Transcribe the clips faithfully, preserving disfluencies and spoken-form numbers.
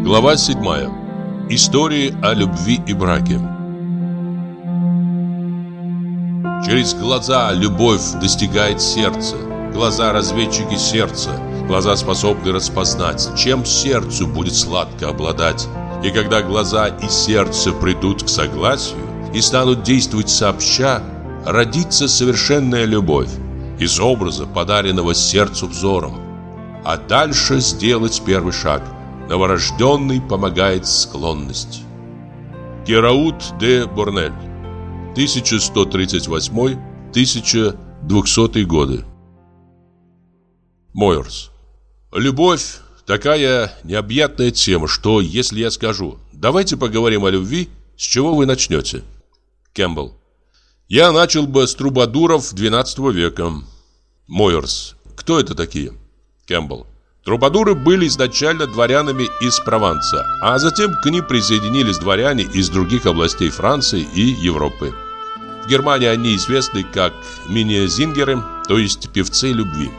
Глава седьмая. Истории о любви и браке. Через глаза любовь достигает сердца. Глаза разведчики сердца. Глаза способны распознать, чем сердцу будет сладко обладать. И когда глаза и сердце придут к согласию и станут действовать сообща, родится совершенная любовь из образа, подаренного сердцу взором. А дальше сделать первый шаг. Новорожденный помогает склонность. Гераут де Борнель. тысяча сто тридцать восьмой — тысяча двухсотые годы. Мойерс. Любовь – такая необъятная тема, что если я скажу «давайте поговорим о любви», с чего вы начнете? Кэмпбелл. Я начал бы с трубадуров двенадцатого века. Мойерс. Кто это такие? Кэмпбелл. Трубадуры были изначально дворянами из Прованса, а затем к ним присоединились дворяне из других областей Франции и Европы. В Германии они известны как миннезингеры, то есть певцы любви.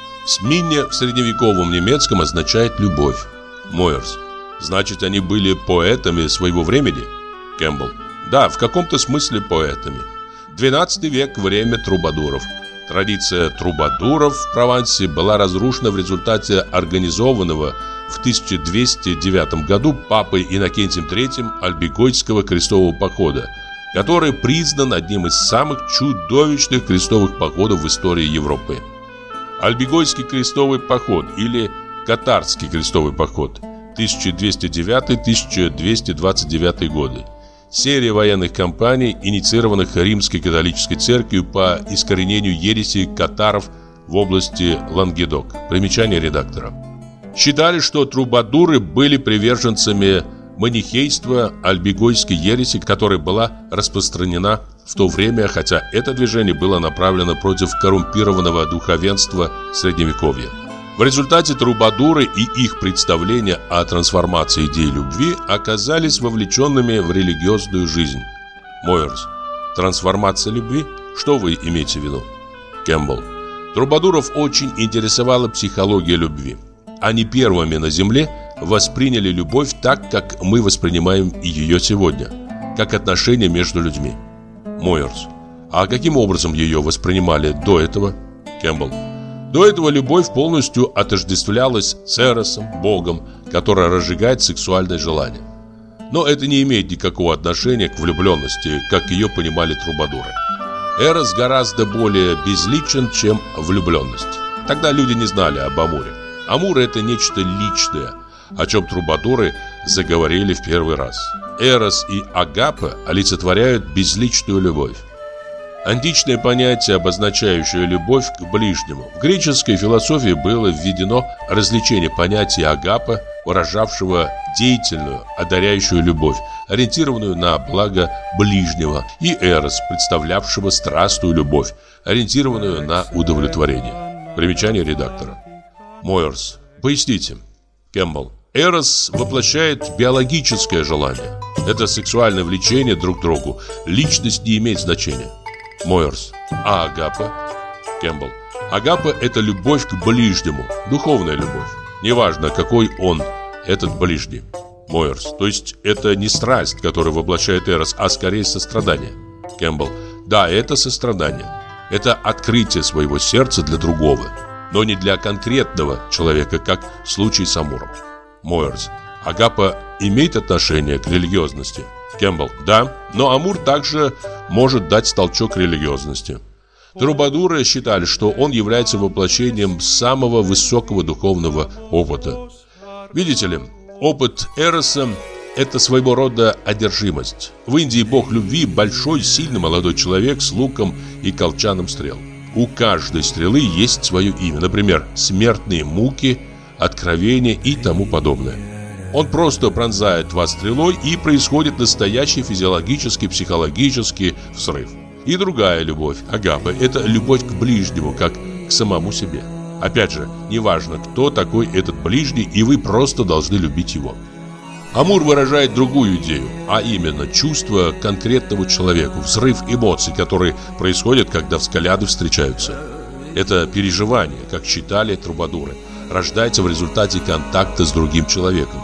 Минне в средневековом немецком означает «любовь». Мойерс. Значит, они были поэтами своего времени? Кэмпбелл. Да, в каком-то смысле поэтами. двенадцатый век – время трубадуров. Традиция трубадуров в Провансе была разрушена в результате организованного в тысяча двести девятом году папой Иннокентием третьим Альбигойского крестового похода, который признан одним из самых чудовищных крестовых походов в истории Европы. Альбигойский крестовый поход или Катарский крестовый поход тысяча двести девятый — тысяча двести двадцать девятый годы. Серия военных кампаний, инициированных Римской католической церковью по искоренению ереси катаров в области Лангедок. Примечание редактора. Считали, что трубадуры были приверженцами манихейства, альбигойской ереси, которая была распространена в то время, хотя это движение было направлено против коррумпированного духовенства Средневековья. В результате трубадуры и их представления о трансформации идеи любви оказались вовлеченными в религиозную жизнь. Мойерс. Трансформация любви? Что вы имеете в виду? Кэмпбелл. Трубадуров очень интересовала психология любви. Они первыми на земле восприняли любовь так, как мы воспринимаем ее сегодня, как отношения между людьми. Мойерс. А каким образом ее воспринимали до этого? Кэмпбелл. До этого любовь полностью отождествлялась с Эросом, богом, который разжигает сексуальное желание. Но это не имеет никакого отношения к влюбленности, как ее понимали трубадуры. Эрос гораздо более безличен, чем влюбленность. Тогда люди не знали об Амуре. Амур – это нечто личное, о чем трубадуры заговорили в первый раз. Эрос и Агапа олицетворяют безличную любовь. Античное понятие, обозначающее любовь к ближнему. В греческой философии было введено развлечение понятия агапа, выражавшего деятельную, одаряющую любовь, ориентированную на благо ближнего, и эрос, представлявшего страстную любовь, ориентированную на удовлетворение. Примечание редактора. Мойерс. Поясните. Кэмпбелл. Эрос воплощает биологическое желание. Это сексуальное влечение друг к другу. Личность не имеет значения. Мойерс. А агапа? Кэмпбелл. Агапа – это любовь к ближнему, духовная любовь. Неважно, какой он, этот ближний. Мойерс. То есть это не страсть, которая воплощает эрос, а скорее сострадание. Кэмпбелл. Да, это сострадание. Это открытие своего сердца для другого, но не для конкретного человека, как в случае с Амуром. Мойерс. Агапа имеет отношение к религиозности? Кэмпбелл. Да, но Амур также может дать толчок религиозности. Трубадуры считали, что он является воплощением самого высокого духовного опыта. Видите ли, опыт Эроса – это своего рода одержимость. В Индии бог любви – большой, сильный молодой человек с луком и колчаном стрел. У каждой стрелы есть свое имя, например, смертные муки, откровение и тому подобное. Он просто пронзает вас стрелой, и происходит настоящий физиологический, психологический взрыв. И другая любовь, агапа, это любовь к ближнему, как к самому себе. Опять же, неважно, кто такой этот ближний, и вы просто должны любить его. Амур выражает другую идею, а именно чувство к конкретному человеку, взрыв эмоций, который происходит, когда взгляды встречаются. Это переживание, как считали трубадуры, рождается в результате контакта с другим человеком.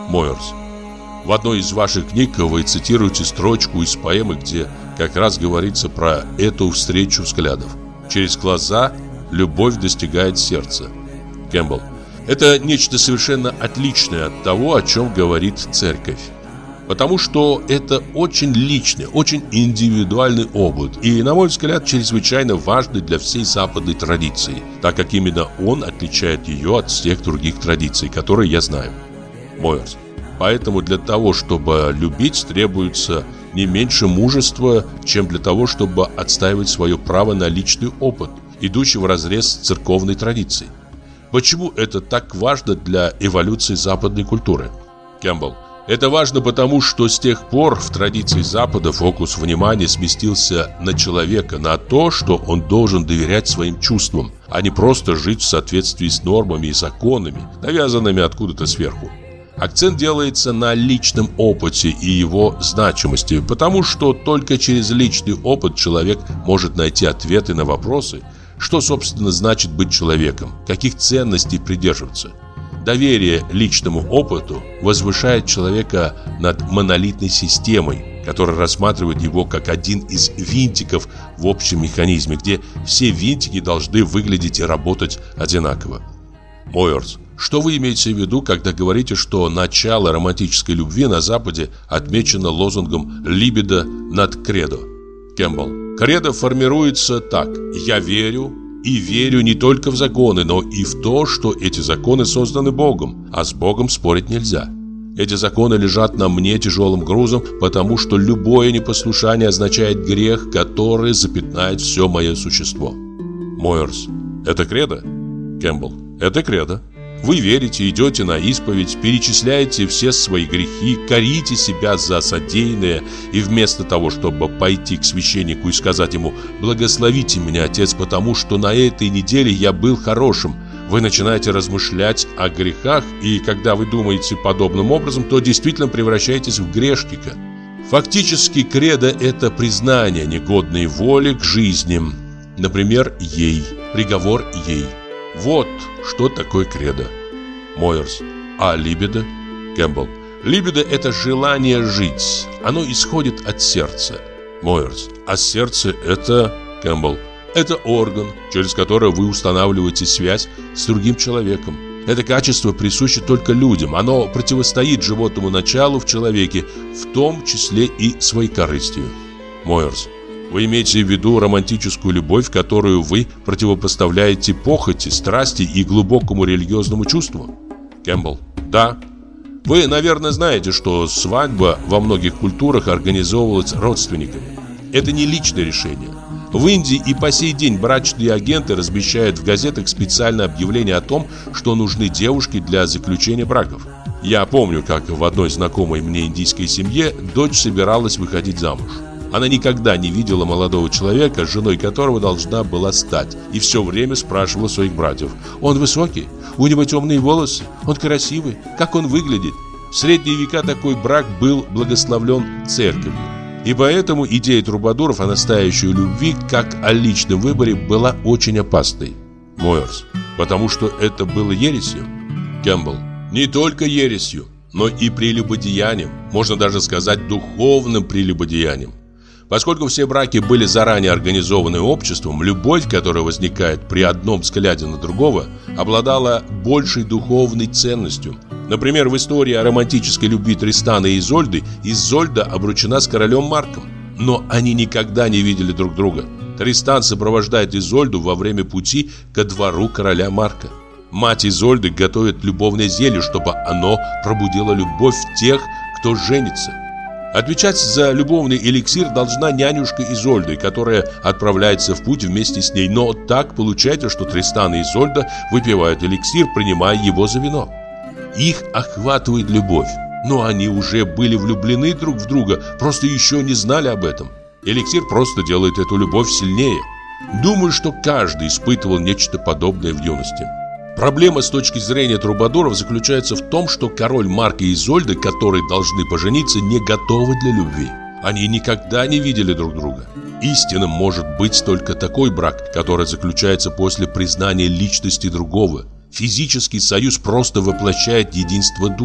Мойерс. В одной из ваших книг вы цитируете строчку из поэмы, где как раз говорится про эту встречу взглядов. Через глаза любовь достигает сердца. Кэмпбелл. Это нечто совершенно отличное от того, о чем говорит церковь. Потому что это очень личный, очень индивидуальный опыт и, на мой взгляд, чрезвычайно важный для всей западной традиции, так как именно он отличает ее от всех других традиций, которые я знаю. Мойерс. Поэтому для того, чтобы любить, требуется не меньше мужества, чем для того, чтобы отстаивать свое право на личный опыт, идущий вразрез с церковной традицией. Почему это так важно для эволюции западной культуры? Кэмпбелл. Это важно потому, что с тех пор в традиции Запада фокус внимания сместился на человека, на то, что он должен доверять своим чувствам, а не просто жить в соответствии с нормами и законами, навязанными откуда-то сверху. Акцент делается на личном опыте и его значимости, потому что только через личный опыт человек может найти ответы на вопросы, что, собственно, значит быть человеком, каких ценностей придерживаться. Доверие личному опыту возвышает человека над монолитной системой, которая рассматривает его как один из винтиков в общем механизме, где все винтики должны выглядеть и работать одинаково. Мойерс. Что вы имеете в виду, когда говорите, что начало романтической любви на Западе отмечено лозунгом «либидо над кредо»? Кэмпбелл. Кредо формируется так: «Я верю». И верю не только в законы, но и в то, что эти законы созданы Богом, а с Богом спорить нельзя. Эти законы лежат на мне тяжелым грузом, потому что любое непослушание означает грех, который запятнает все мое существо. Мойерс. Это кредо? Кэмпбелл. Это кредо. Вы верите, идете на исповедь, перечисляете все свои грехи, корите себя за содеянное, и вместо того, чтобы пойти к священнику и сказать ему: «Благословите меня, Отец, потому что на этой неделе я был хорошим», вы начинаете размышлять о грехах, и когда вы думаете подобным образом, то действительно превращаетесь в грешника. Фактически, кредо – это признание негодной воли к жизни, например, ей, приговор ей. Вот что такое кредо. Мойерс. А либидо? Кэмпбелл. Либидо – это желание жить. Оно исходит от сердца. Мойерс. А сердце – это... Кэмпбелл. Это орган, через который вы устанавливаете связь с другим человеком. Это качество присуще только людям. Оно противостоит животному началу в человеке, в том числе и своекорыстию. Мойерс. Вы имеете в виду романтическую любовь, которую вы противопоставляете похоти, страсти и глубокому религиозному чувству? Кэмпбелл. Да. Вы, наверное, знаете, что свадьба во многих культурах организовывалась родственниками. Это не личное решение. В Индии и по сей день брачные агенты размещают в газетах специальное объявление о том, что нужны девушки для заключения браков. Я помню, как в одной знакомой мне индийской семье дочь собиралась выходить замуж. Она никогда не видела молодого человека, женой которого должна была стать, и все время спрашивала своих братьев: «Он высокий? У него темные волосы? Он красивый? Как он выглядит?» В средние века такой брак был благословлен церковью. И поэтому идея трубадуров о настоящей любви, как о личном выборе, была очень опасной. Мойерс. Потому что это было ересью? Кэмпбелл. Не только ересью, но и прелюбодеянием, можно даже сказать духовным прелюбодеянием. Поскольку все браки были заранее организованы обществом, любовь, которая возникает при одном взгляде на другого, обладала большей духовной ценностью. Например, в истории о романтической любви Тристана и Изольды Изольда обручена с королем Марком. Но они никогда не видели друг друга. Тристан сопровождает Изольду во время пути ко двору короля Марка. Мать Изольды готовит любовное зелье, чтобы оно пробудило любовь в тех, кто женится. Отвечать за любовный эликсир должна нянюшка Изольды, которая отправляется в путь вместе с ней. Но так получается, что Тристан и Изольда выпивают эликсир, принимая его за вино. Их охватывает любовь, но они уже были влюблены друг в друга, просто еще не знали об этом. Эликсир просто делает эту любовь сильнее. Думаю, что каждый испытывал нечто подобное в юности. Проблема с точки зрения трубадуров заключается в том, что король Марк и Изольда, которые должны пожениться, не готовы для любви. Они никогда не видели друг друга. Истинным может быть только такой брак, который заключается после признания личности другого. Физический союз просто воплощает единство душ.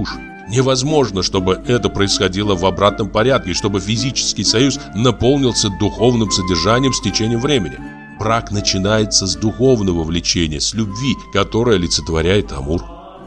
Невозможно, чтобы это происходило в обратном порядке, чтобы физический союз наполнился духовным содержанием с течением времени. Брак начинается с духовного влечения, с любви, которая олицетворяет Амур.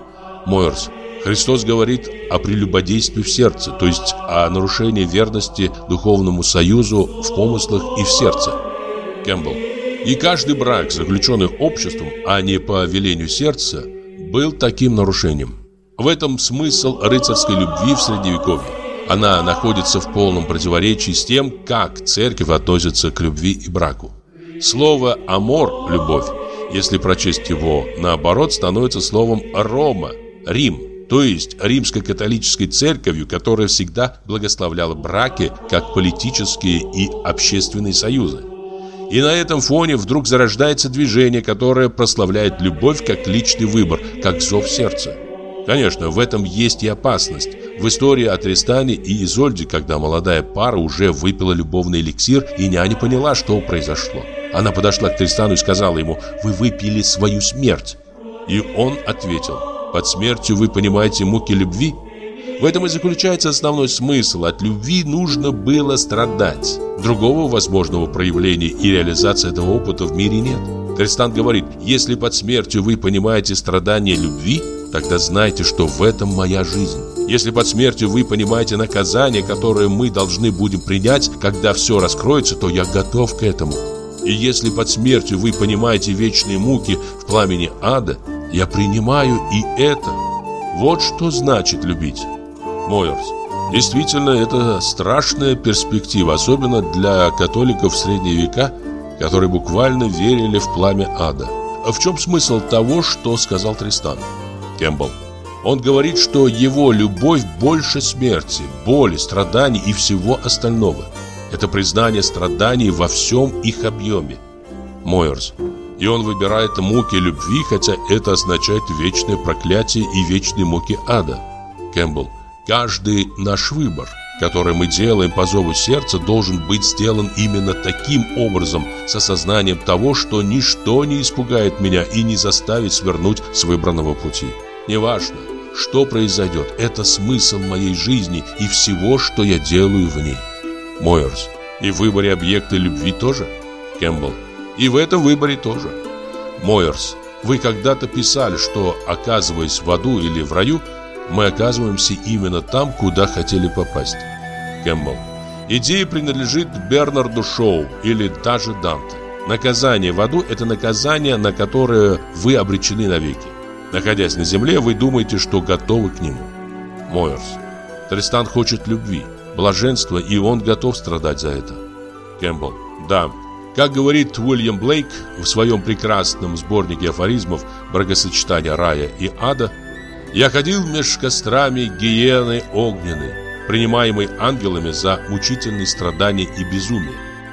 Мойерс. Христос говорит о прелюбодействе в сердце, то есть о нарушении верности духовному союзу в помыслах и в сердце. Кэмпбелл. И каждый брак, заключенный обществом, а не по велению сердца, был таким нарушением. В этом смысл рыцарской любви в Средневековье. Она находится в полном противоречии с тем, как церковь относится к любви и браку. Слово «амор» – «любовь», если прочесть его наоборот, становится словом «рома» – «рим», то есть римско-католической церковью, которая всегда благословляла браки как политические и общественные союзы. И на этом фоне вдруг зарождается движение, которое прославляет любовь как личный выбор, как зов сердца. Конечно, в этом есть и опасность. В истории о Тристане и Изольде, когда молодая пара уже выпила любовный эликсир, и няня поняла, что произошло. Она подошла к Тристану и сказала ему: «Вы выпили свою смерть». И он ответил: «Под смертью вы понимаете муки любви?» В этом и заключается основной смысл. От любви нужно было страдать. Другого возможного проявления и реализации этого опыта в мире нет. Тристан говорит: если под смертью вы понимаете страдание любви, тогда знайте, что в этом моя жизнь. Если под смертью вы понимаете наказание, которое мы должны будем принять, когда все раскроется, то я готов к этому. И если под смертью вы понимаете вечные муки в пламени ада, я принимаю и это. Вот что значит любить. Мойерс. Действительно, это страшная перспектива, особенно для католиков в средние века, которые буквально верили в пламя ада. А в чем смысл того, что сказал Тристан? Кэмпбелл. Он говорит, что его любовь больше смерти, боли, страданий и всего остального. Это признание страданий во всем их объеме. Мойерс. И он выбирает муки любви, хотя это означает вечное проклятие и вечные муки ада. Кэмпбелл. Каждый наш выбор, который мы делаем по зову сердца, должен быть сделан именно таким образом, с осознанием того, что ничто не испугает меня и не заставит свернуть с выбранного пути. Неважно, что произойдет, это смысл моей жизни и всего, что я делаю в ней. Мойерс. И в выборе объекта любви тоже? Кэмпбелл. И в этом выборе тоже. Мойерс. Вы когда-то писали, что, оказываясь в аду или в раю, мы оказываемся именно там, куда хотели попасть. Кэмпбелл. Идея принадлежит Бернарду Шоу или даже Данте. Наказание в аду – это наказание, на которое вы обречены навеки. Находясь на земле, вы думаете, что готовы к нему. Мойерс. Тристан хочет любви, блаженства, и он готов страдать за это. Кэмпбелл. Да. Как говорит Уильям Блейк в своем прекрасном сборнике афоризмов «Бракосочетание рая и ада», «Я ходил меж кострами гиены огненной, принимаемой ангелами за мучительные страдания и безумие».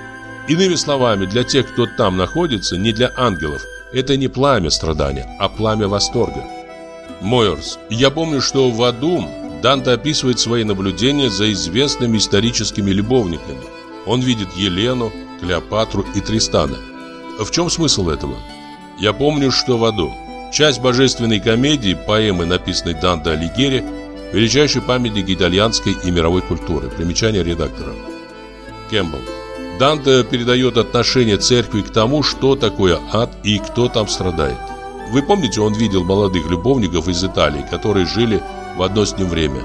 Иными словами, для тех, кто там находится, не для ангелов, это не пламя страдания, а пламя восторга. Мойерс. Я помню, что в аду Данте описывает свои наблюдения за известными историческими любовниками. Он видит Елену, Клеопатру и Тристана. В чем смысл этого? Я помню, что в аду. Часть божественной комедии, поэмы, написанной Данте Алигьери, величайший памятник итальянской и мировой культуры. Примечание редактора. Кэмпбелл. Данте передает отношение церкви к тому, что такое ад и кто там страдает. Вы помните, он видел молодых любовников из Италии, которые жили в одно с ним время.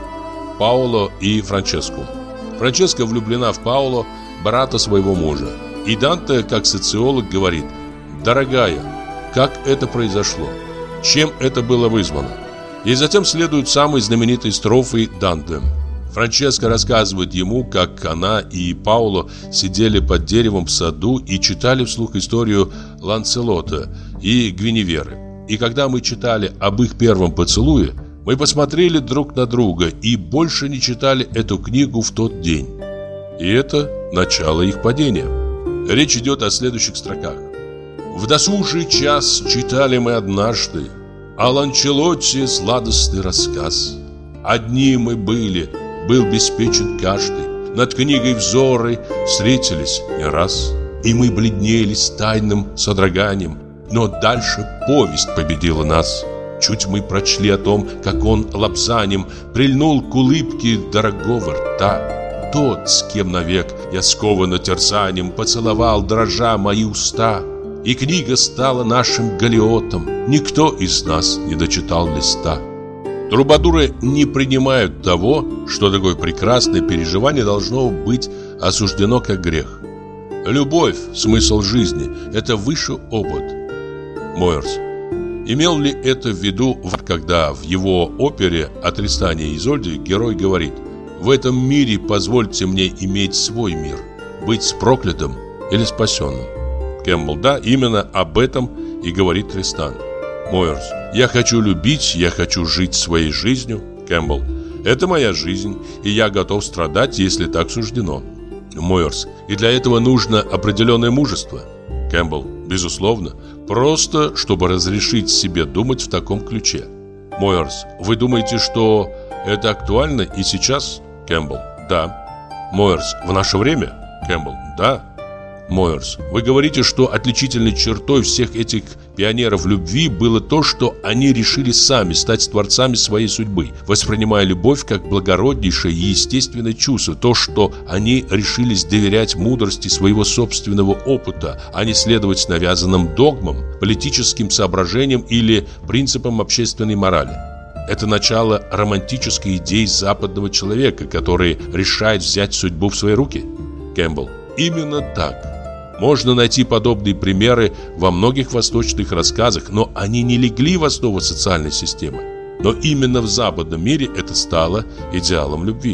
Паоло и Франческо. Франческа влюблена в Паоло, брата своего мужа. И Данте, как социолог, говорит: «Дорогая, как это произошло? Чем это было вызвано?» И затем следуют самые знаменитые строфы Данте. Франческа рассказывает ему, как она и Паоло сидели под деревом в саду и читали вслух историю Ланселота и Гвиневеры. И когда мы читали об их первом поцелуе, мы посмотрели друг на друга и больше не читали эту книгу в тот день. И это начало их падения. Речь идет о следующих строках. «В досужий час читали мы однажды о Ланчелоте сладостный рассказ. Одни мы были, был беспечен каждый, над книгой взоры встретились не раз, и мы бледнели с тайным содроганием, но дальше повесть победила нас. Чуть мы прочли о том, как он лапзанем прильнул к улыбке дорогого рта. Тот, с кем навек я скован терзанием, поцеловал, дрожа, мои уста. И книга стала нашим галеотом. Никто из нас не дочитал листа. Трубадуры не принимают того, что такое прекрасное переживание должно быть осуждено как грех. Любовь, смысл жизни – это выше опыт. Мойерс. Имел ли это в виду, когда в его опере «О Тристане и Изольде» герой говорит: «В этом мире позвольте мне иметь свой мир, быть проклятым или спасенным»? Кэмпбелл. Да, именно об этом и говорит Тристан. Мойерс. Я хочу любить, я хочу жить своей жизнью. Кэмпбелл. Это моя жизнь, и я готов страдать, если так суждено. Мойерс. И для этого нужно определенное мужество. Кэмпбелл. Безусловно. Просто, чтобы разрешить себе думать в таком ключе. Мойерс. Вы думаете, что это актуально и сейчас? Кэмпбелл. Да. Мойерс. В наше время? Кэмпбелл. Да. Мойерс. Вы говорите, что отличительной чертой всех этих пионеров любви было то, что они решили сами стать творцами своей судьбы, воспринимая любовь как благороднейшее и естественное чувство, то, что они решились доверять мудрости своего собственного опыта, а не следовать навязанным догмам, политическим соображениям или принципам общественной морали. Это начало романтической идеи западного человека, который решает взять судьбу в свои руки. Кэмпбелл. Именно так. Можно найти подобные примеры во многих восточных рассказах, но они не легли в основу социальной системы. Но именно в западном мире это стало идеалом любви.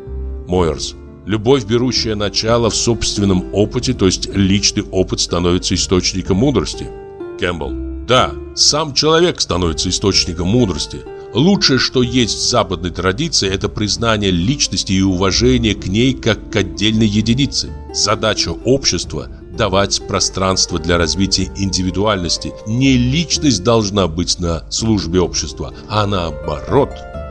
Мойерс. Любовь, берущая начало в собственном опыте, то есть личный опыт, становится источником мудрости. Кэмпбелл. Да, сам человек становится источником мудрости. Лучшее, что есть в западной традиции, это признание личности и уважение к ней как к отдельной единице. Задача общества – давать пространство для развития индивидуальности. Не личность должна быть на службе общества, а наоборот.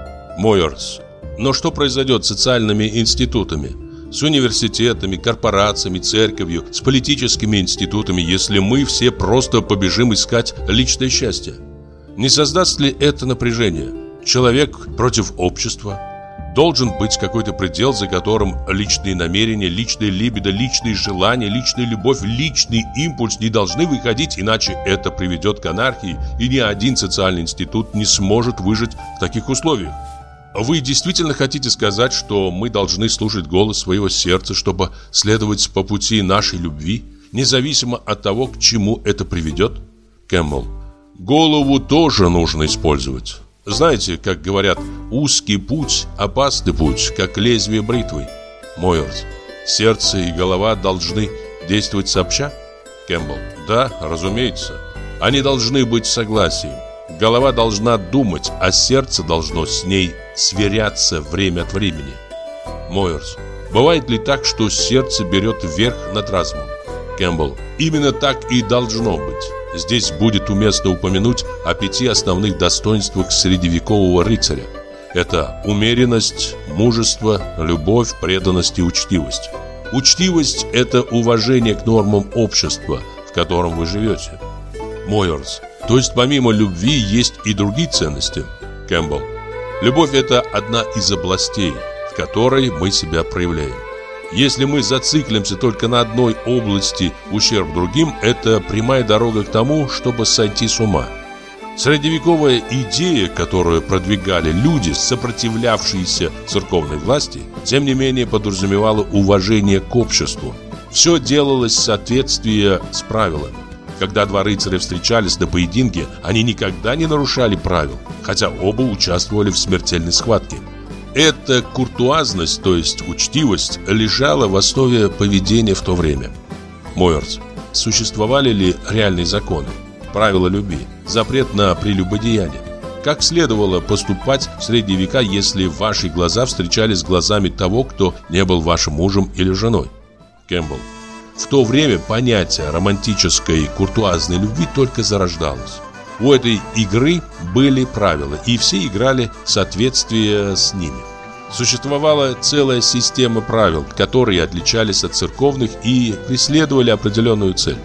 Мойерс. Но что произойдет с социальными институтами? С университетами, корпорациями, церковью, с политическими институтами, если мы все просто побежим искать личное счастье? Не создаст ли это напряжение? Человек против общества. Должен быть какой-то предел, за которым личные намерения, личная либидо, личные желания, личная любовь, личный импульс не должны выходить, иначе это приведет к анархии, и ни один социальный институт не сможет выжить в таких условиях. Вы действительно хотите сказать, что мы должны слушать голос своего сердца, чтобы следовать по пути нашей любви, независимо от того, к чему это приведет? Кэмпбелл. Голову тоже нужно использовать. Знаете, как говорят, узкий путь, опасный путь, как лезвие бритвы. Мойерс. Сердце и голова должны действовать сообща? Кэмпбелл. Да, разумеется. Они должны быть в согласии. Голова должна думать, а сердце должно с ней сверяться время от времени. Мойерс. Бывает ли так, что сердце берет верх над разумом? Кэмпбелл. Именно так и должно быть. Здесь будет уместно упомянуть о пяти основных достоинствах средневекового рыцаря. Это умеренность, мужество, любовь, преданность и учтивость. Учтивость – это уважение к нормам общества, в котором вы живете. Мойерс. То есть помимо любви есть и другие ценности? Кэмпбелл. Любовь – это одна из областей, в которой мы себя проявляем. Если мы зациклимся только на одной области в ущерб другим, это прямая дорога к тому, чтобы сойти с ума. Средневековая идея, которую продвигали люди, сопротивлявшиеся церковной власти, тем не менее подразумевала уважение к обществу. Все делалось в соответствии с правилами. Когда два рыцаря встречались на поединке, они никогда не нарушали правил, хотя оба участвовали в смертельной схватке. Эта куртуазность, то есть учтивость, лежала в основе поведения в то время. Мойерс. Существовали ли реальные законы, правила любви, запрет на прелюбодеяние? Как следовало поступать в средние века, если ваши глаза встречались с глазами того, кто не был вашим мужем или женой? Кэмпбелл. В то время понятие романтической куртуазной любви только зарождалось. У этой игры были правила, и все играли в соответствии с ними. Существовала целая система правил, которые отличались от церковных и преследовали определенную цель.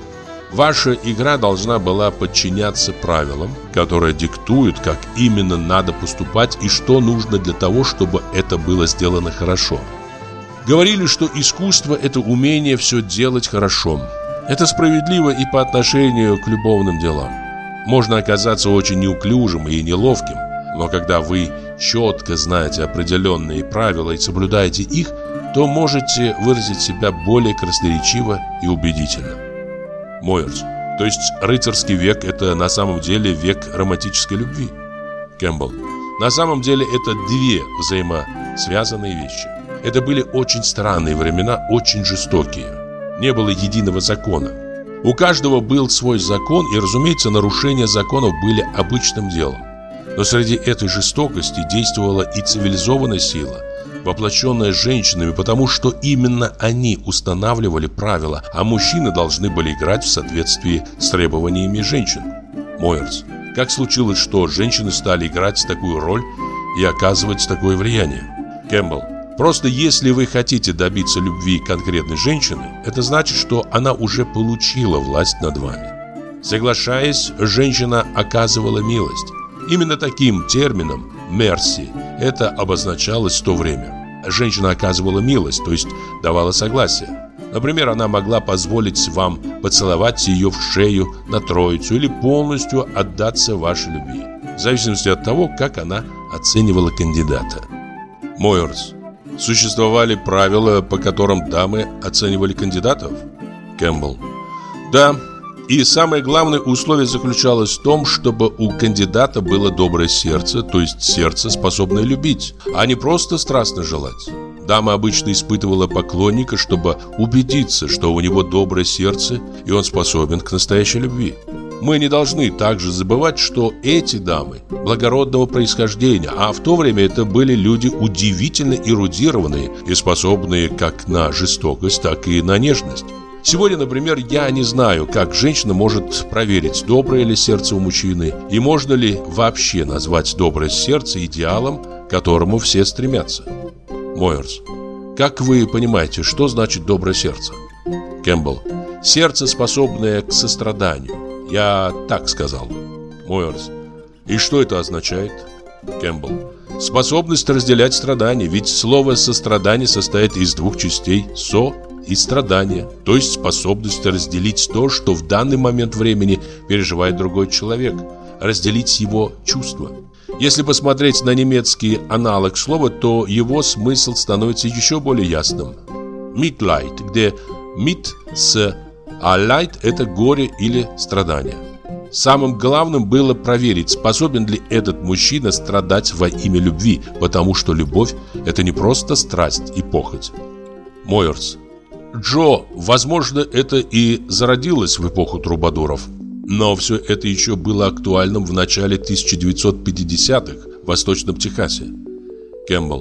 Ваша игра должна была подчиняться правилам, которые диктуют, как именно надо поступать и что нужно для того, чтобы это было сделано хорошо. Говорили, что искусство – это умение все делать хорошо. Это справедливо и по отношению к любовным делам. Можно оказаться очень неуклюжим и неловким, но когда вы четко знаете определенные правила и соблюдаете их, то можете выразить себя более красноречиво и убедительно. Мойерс. То есть рыцарский век – это на самом деле век романтической любви? Кэмпбелл. На самом деле это две взаимосвязанные вещи. Это были очень странные времена, очень жестокие. Не было единого закона. У каждого был свой закон, и, разумеется, нарушения законов были обычным делом. Но среди этой жестокости действовала и цивилизованная сила, воплощенная женщинами, потому что именно они устанавливали правила, а мужчины должны были играть в соответствии с требованиями женщин. Мойерс. Как случилось, что женщины стали играть такую роль и оказывать такое влияние? Кэмпбелл. Просто если вы хотите добиться любви конкретной женщины, это значит, что она уже получила власть над вами. Соглашаясь, женщина оказывала милость. Именно таким термином «мерси» это обозначалось в то время. Женщина оказывала милость, то есть давала согласие. Например, она могла позволить вам поцеловать ее в шею на троицу или полностью отдаться вашей любви, в зависимости от того, как она оценивала кандидата. Мойерс. Существовали правила, по которым дамы оценивали кандидатов? Кэмпбелл. Да. И самое главное условие заключалось в том, чтобы у кандидата было доброе сердце, то есть сердце, способное любить, а не просто страстно желать. Дама обычно испытывала поклонника, чтобы убедиться, что у него доброе сердце, и он способен к настоящей любви. Мы не должны также забывать, что эти дамы благородного происхождения, а в то время это были люди удивительно эрудированные и способные как на жестокость, так и на нежность. Сегодня, например, я не знаю, как женщина может проверить, доброе ли сердце у мужчины, и можно ли вообще назвать доброе сердце идеалом, к которому все стремятся. Мойерс. Как вы понимаете, что значит доброе сердце? Кэмпбелл. Сердце, способное к состраданию. Я так сказал. Мойерс. И что это означает? Кэмпбелл. Способность разделять страдания, ведь слово «сострадание» состоит из двух частей «со» и страдания, то есть способность разделить то, что в данный момент времени переживает другой человек, разделить его чувства. Если посмотреть на немецкий аналог слова, то его смысл становится еще более ясным. Mitleid, где mit с, а leid – это горе или страдание. Самым главным было проверить, способен ли этот мужчина страдать во имя любви, потому что любовь – это не просто страсть и похоть. Мойерс. Джо, возможно, это и зародилось в эпоху трубадуров, но все это еще было актуальным в начале тысяча девятьсот пятидесятых в Восточном Техасе. Кэмпбелл.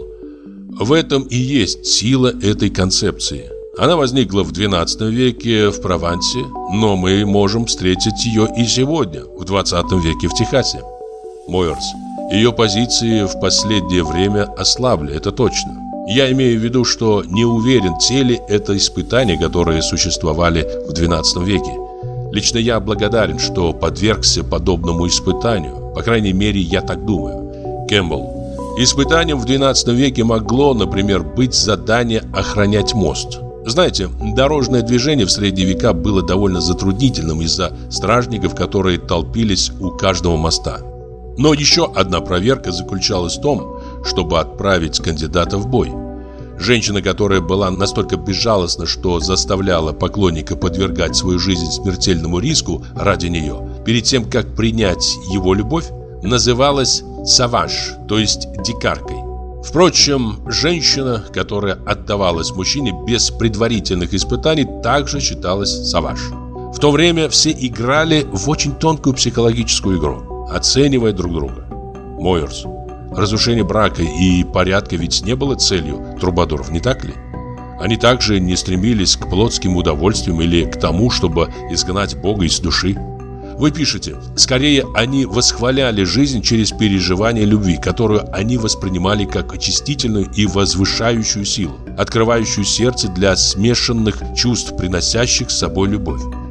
В этом и есть сила этой концепции. Она возникла в двенадцатом веке в Провансе, но мы можем встретить ее и сегодня, в двадцатом веке в Техасе. Мойерс. Ее позиции в последнее время ослабли, это точно. Я имею в виду, что не уверен, те ли это испытания, которые существовали в двенадцатом веке. Лично я благодарен, что подвергся подобному испытанию. По крайней мере, я так думаю. Кэмпбелл. Испытанием в двенадцатом веке могло, например, быть задание охранять мост. Знаете, дорожное движение в средние века было довольно затруднительным из-за стражников, которые толпились у каждого моста. Но еще одна проверка заключалась в том, чтобы отправить кандидата в бой. Женщина, которая была настолько безжалостна, что заставляла поклонника подвергать свою жизнь смертельному риску ради нее, перед тем, как принять его любовь, называлась саваж, то есть дикаркой. Впрочем, женщина, которая отдавалась мужчине без предварительных испытаний, также считалась саваж. В то время все играли в очень тонкую психологическую игру, оценивая друг друга. Мойерс. Разрушение брака и порядка ведь не было целью трубадуров, не так ли? Они также не стремились к плотским удовольствиям или к тому, чтобы изгнать Бога из души. Вы пишете, скорее они восхваляли жизнь через переживание любви, которую они воспринимали как очистительную и возвышающую силу, открывающую сердце для смешанных чувств, приносящих с собой любовь.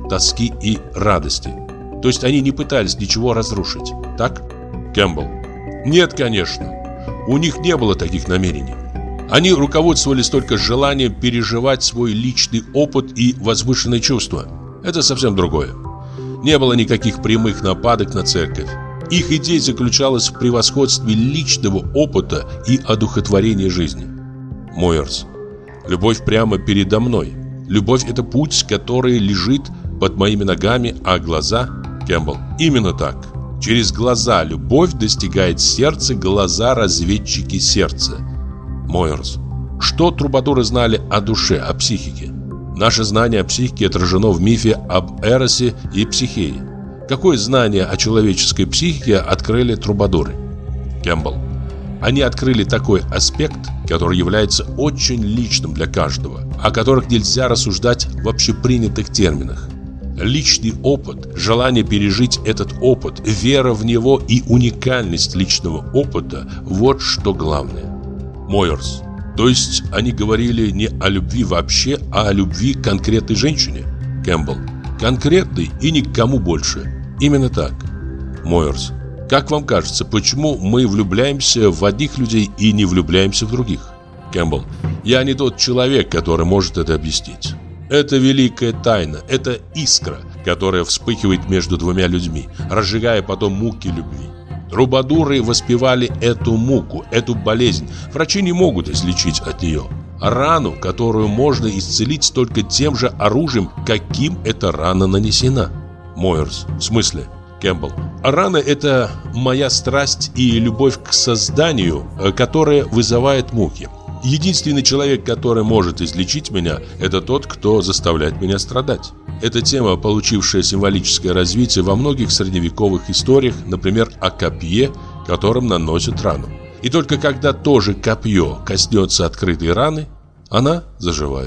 тоски и радости. То есть они не пытались ничего разрушить, так? Кэмпбелл. Нет, конечно. У них не было таких намерений. Они руководствовались только желанием переживать свой личный опыт и возвышенные чувства. Это совсем другое. Не было никаких прямых нападок на церковь. Их идея заключалась в превосходстве личного опыта и одухотворении жизни. Мойерс. Любовь прямо передо мной. Любовь – это путь, который лежит под моими ногами, а глаза – Кэмпбелл. Именно так. Через глаза любовь достигает сердца, глаза – разведчики сердца. Мойерс. Что трубадуры знали о душе, о психике? Наше знание о психике отражено в мифе об Эросе и Психее. Какое знание о человеческой психике открыли трубадуры? Кэмпбелл. Они открыли такой аспект, который является очень личным для каждого, о которых нельзя рассуждать в общепринятых терминах. Личный опыт, желание пережить этот опыт, вера в него и уникальность личного опыта – вот что главное. Мойерс. То есть они говорили не о любви вообще, а о любви к конкретной женщине? Кэмпбелл. Конкретной и никому больше. Именно так. Мойерс. Как вам кажется, почему мы влюбляемся в одних людей и не влюбляемся в других? Кэмпбелл. Я не тот человек, который может это объяснить. Это великая тайна, это искра, которая вспыхивает между двумя людьми, разжигая потом муки любви. Трубадуры воспевали эту муку, эту болезнь. Врачи не могут излечить от нее. Рану, которую можно исцелить только тем же оружием, каким эта рана нанесена. Мойерс. В смысле? Кэмпбелл. Рана – это моя страсть и любовь к созданию, которая вызывает муки. Единственный человек, который может излечить меня, это тот, кто заставляет меня страдать. Эта тема, получившая символическое развитие во многих средневековых историях, например, о копье, которым наносят рану. И только когда тоже копье коснется открытой раны, она заживает.